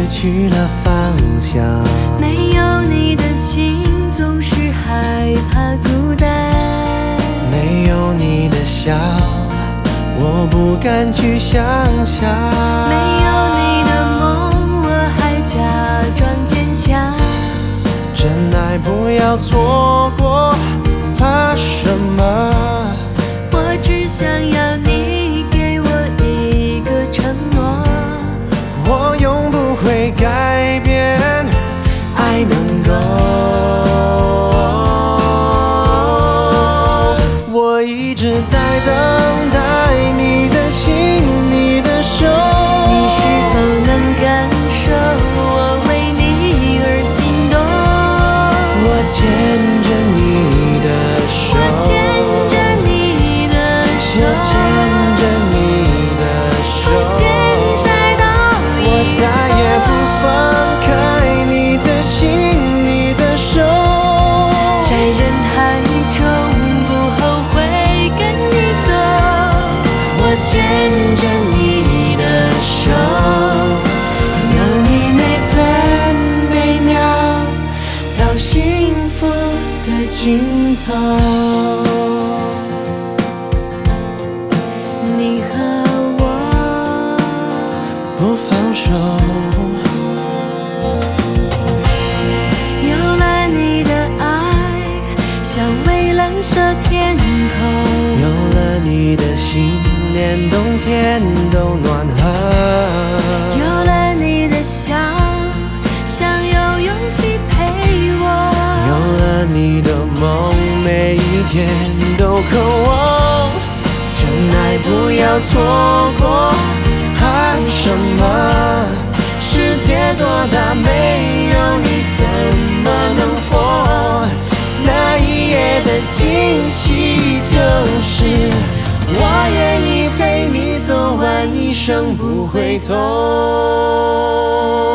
去了方向。 没有你的心总是害怕孤单， 没有你的笑，我不敢去想象。 没有你的梦，我还假装坚强。 真爱不要错过，怕什么？ 我只想要你给我一个承诺， 我永不会改变，爱能够。我一直在等待你的心，你的手。 你是否能感受我为你而心动？ 我牵着你的手， 我牵着你的手， 我牵着你的手， 从现在到以后， 我再也不放开你的心，你的手。 在人海中不后悔跟你走。 我牵着你的手，有你每分每秒到幸福的尽头。 你和我不放手， 有了你的爱，像蔚蓝色天空。 有了你的心，连冬天都暖和。 有了你的笑，想有勇气陪我。 有了你的梦，每一天都渴望。真爱不要错过，怕什么？世界多大，没有你怎么能活？那一夜的惊喜，就是我愿意陪你走完一生不回头。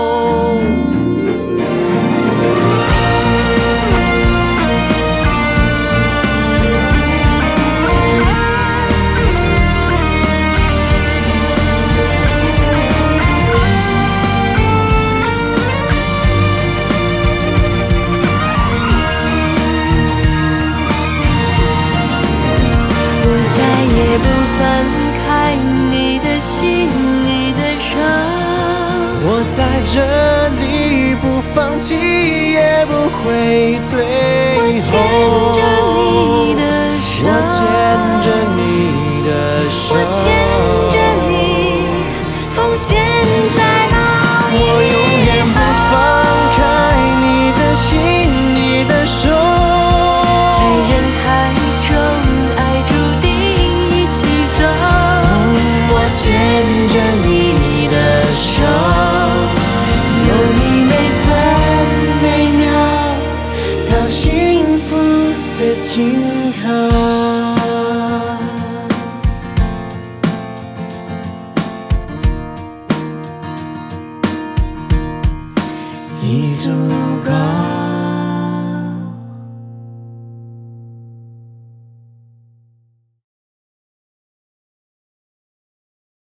也不放开你的心，你的手。 我在这里不放弃，也不会退后。 我牵着你的手， 我牵着你的手， 我牵着你，从现在到以后。 我永远不放开你的心，你的手。